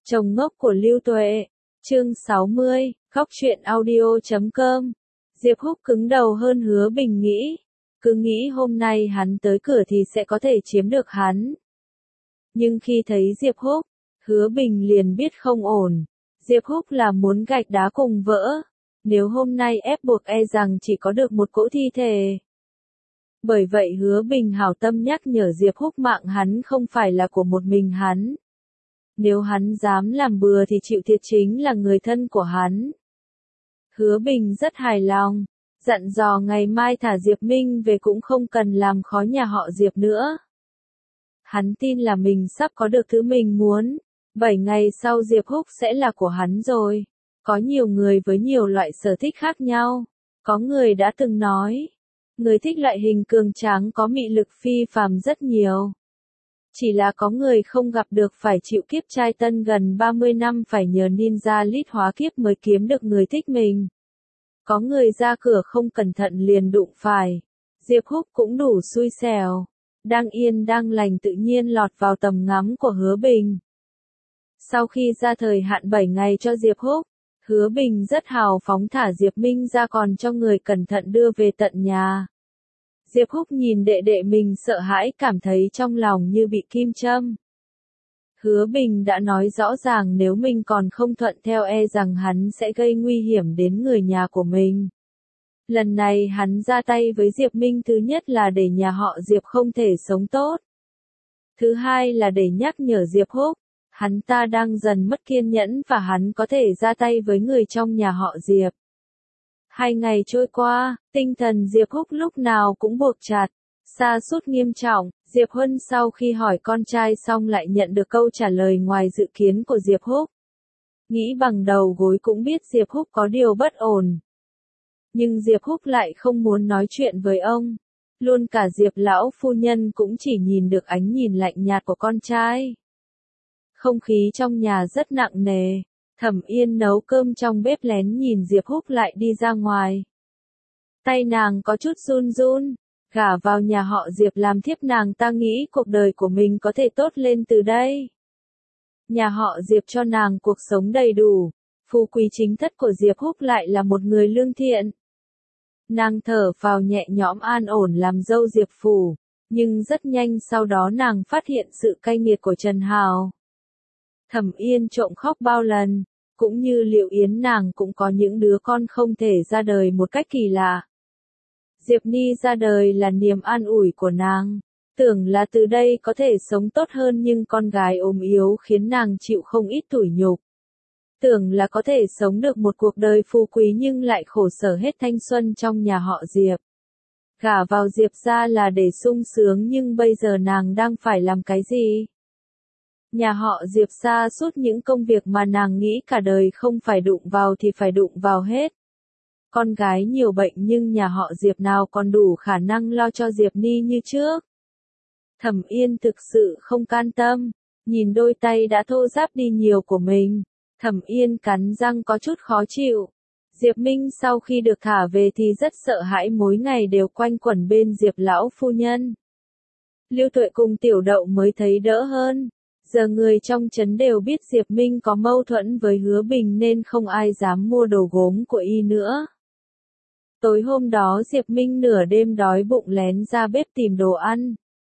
Chồng ngốc của Lưu Tuệ, chương 60, khóc chuyện audio.com. Diệp Húc cứng đầu hơn Hứa Bình nghĩ. Cứ nghĩ hôm nay hắn tới cửa thì sẽ có thể chiếm được hắn. Nhưng khi thấy Diệp Húc, Hứa Bình liền biết không ổn. Diệp Húc là muốn gạch đá cùng vỡ. Nếu hôm nay ép buộc rằng chỉ có được một cỗ thi thể. Bởi vậy Hứa Bình hảo tâm nhắc nhở Diệp Húc mạng hắn không phải là của một mình hắn. Nếu hắn dám làm bừa thì chịu thiệt chính là người thân của hắn. Hứa Bình rất hài lòng, dặn dò ngày mai thả Diệp Minh về cũng không cần làm khó nhà họ Diệp nữa. Hắn tin là mình sắp có được thứ mình muốn, 7 ngày sau Diệp Húc sẽ là của hắn rồi. Có nhiều người với nhiều loại sở thích khác nhau, có người đã từng nói, người thích loại hình cường tráng có mị lực phi phàm rất nhiều. Chỉ là có người không gặp được phải chịu kiếp trai tân gần 30 năm phải nhờ ninja lít hóa kiếp mới kiếm được người thích mình. Có người ra cửa không cẩn thận liền đụng phải. Diệp Húc cũng đủ xui xẻo. Đang yên đang lành tự nhiên lọt vào tầm ngắm của Hứa Bình. Sau khi ra thời hạn 7 ngày cho Diệp Húc, Hứa Bình rất hào phóng thả Diệp Minh ra còn cho người cẩn thận đưa về tận nhà. Diệp Húc nhìn đệ đệ mình sợ hãi cảm thấy trong lòng như bị kim châm. Hứa Bình đã nói rõ ràng nếu mình còn không thuận theo rằng hắn sẽ gây nguy hiểm đến người nhà của mình. Lần này hắn ra tay với Diệp Minh thứ nhất là để nhà họ Diệp không thể sống tốt. Thứ hai là để nhắc nhở Diệp Húc, hắn ta đang dần mất kiên nhẫn và hắn có thể ra tay với người trong nhà họ Diệp. 2 ngày trôi qua, tinh thần Diệp Húc lúc nào cũng buộc chặt, sa sút nghiêm trọng. Diệp Huân sau khi hỏi con trai xong lại nhận được câu trả lời ngoài dự kiến của Diệp Húc. Nghĩ bằng đầu gối cũng biết Diệp Húc có điều bất ổn. Nhưng Diệp Húc lại không muốn nói chuyện với ông. Luôn cả Diệp lão phu nhân cũng chỉ nhìn được ánh nhìn lạnh nhạt của con trai. Không khí trong nhà rất nặng nề. Thẩm Yên nấu cơm trong bếp lén nhìn Diệp Húc lại đi ra ngoài. Tay nàng có chút run run. Gả vào nhà họ Diệp làm thiếp nàng ta nghĩ cuộc đời của mình có thể tốt lên từ đây. Nhà họ Diệp cho nàng cuộc sống đầy đủ. Phú quý chính thất của Diệp Húc lại là một người lương thiện. Nàng thở phào nhẹ nhõm an ổn làm dâu Diệp phủ. Nhưng rất nhanh sau đó nàng phát hiện sự cay nghiệt của Trần Hào. Thẩm Yên trộm khóc bao lần. Cũng như Liệu Yến nàng cũng có những đứa con không thể ra đời một cách kỳ lạ. Diệp Ni ra đời là niềm an ủi của nàng. Tưởng là từ đây có thể sống tốt hơn nhưng con gái ốm yếu khiến nàng chịu không ít tủi nhục. Tưởng là có thể sống được một cuộc đời phú quý nhưng lại khổ sở hết thanh xuân trong nhà họ Diệp. Gả vào Diệp gia là để sung sướng nhưng bây giờ nàng đang phải làm cái gì? Nhà họ Diệp sa sút những công việc mà nàng nghĩ cả đời không phải đụng vào thì phải đụng vào hết. Con gái nhiều bệnh nhưng nhà họ Diệp nào còn đủ khả năng lo cho Diệp Ni như trước. Thẩm Yên thực sự không can tâm, nhìn đôi tay đã thô ráp đi nhiều của mình. Thẩm Yên cắn răng có chút khó chịu. Diệp Minh sau khi được thả về thì rất sợ hãi mỗi ngày đều quanh quẩn bên Diệp lão phu nhân. Lưu Tuệ cùng Tiểu Đậu mới thấy đỡ hơn. Giờ người trong trấn đều biết Diệp Minh có mâu thuẫn với Hứa Bình nên không ai dám mua đồ gốm của y nữa. Tối hôm đó Diệp Minh nửa đêm đói bụng lén ra bếp tìm đồ ăn.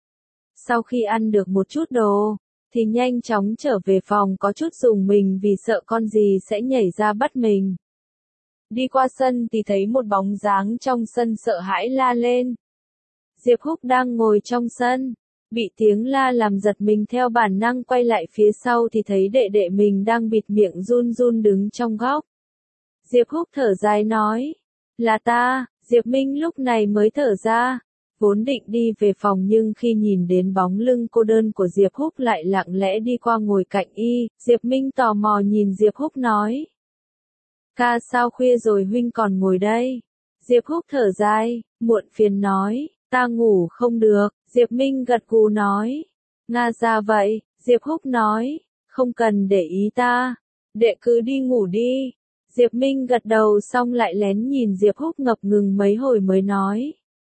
Sau khi ăn được một chút đồ, thì nhanh chóng trở về phòng có chút rùng mình vì sợ con gì sẽ nhảy ra bắt mình. Đi qua sân thì thấy một bóng dáng trong sân sợ hãi la lên. Diệp Húc đang ngồi trong sân, bị tiếng la làm giật mình theo bản năng quay lại phía sau thì thấy đệ đệ mình đang bịt miệng run run đứng trong góc. Diệp Húc thở dài nói. Là ta, Diệp Minh lúc này mới thở ra, vốn định đi về phòng nhưng khi nhìn đến bóng lưng cô đơn của Diệp Húc lại lặng lẽ đi qua ngồi cạnh y, Diệp Minh tò mò nhìn Diệp Húc nói. Ca sao khuya rồi huynh còn ngồi đây? Diệp Húc thở dài, muộn phiền nói, ta ngủ không được, Diệp Minh gật gù nói. Nga ra vậy, Diệp Húc nói, không cần để ý ta, đệ cứ đi ngủ đi. Diệp Minh gật đầu xong lại lén nhìn Diệp Húc ngập ngừng mấy hồi mới nói.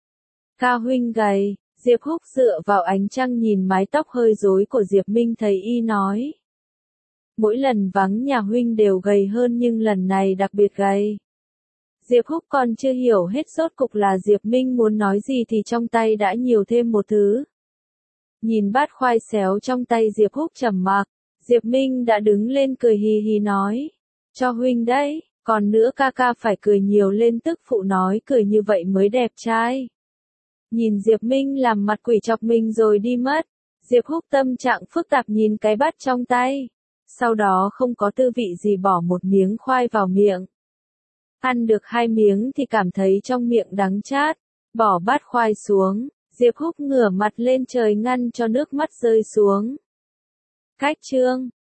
Ca huynh gầy, Diệp Húc dựa vào ánh trăng nhìn mái tóc hơi rối của Diệp Minh thấy y nói. Mỗi lần vắng nhà huynh đều gầy hơn nhưng lần này đặc biệt gầy. Diệp Húc còn chưa hiểu hết rốt cục là Diệp Minh muốn nói gì thì trong tay đã nhiều thêm một thứ. Nhìn bát khoai xéo trong tay Diệp Húc trầm mặc, Diệp Minh đã đứng lên cười hì hì nói. Cho huynh đấy, còn nữa ca ca phải cười nhiều lên, tức phụ nói cười như vậy mới đẹp trai. Nhìn Diệp Minh làm mặt quỷ chọc mình rồi đi mất, Diệp Húc tâm trạng phức tạp nhìn cái bát trong tay. Sau đó không có tư vị gì bỏ một miếng khoai vào miệng. Ăn được 2 miếng thì cảm thấy trong miệng đắng chát, bỏ bát khoai xuống, Diệp Húc ngửa mặt lên trời ngăn cho nước mắt rơi xuống. Cách chương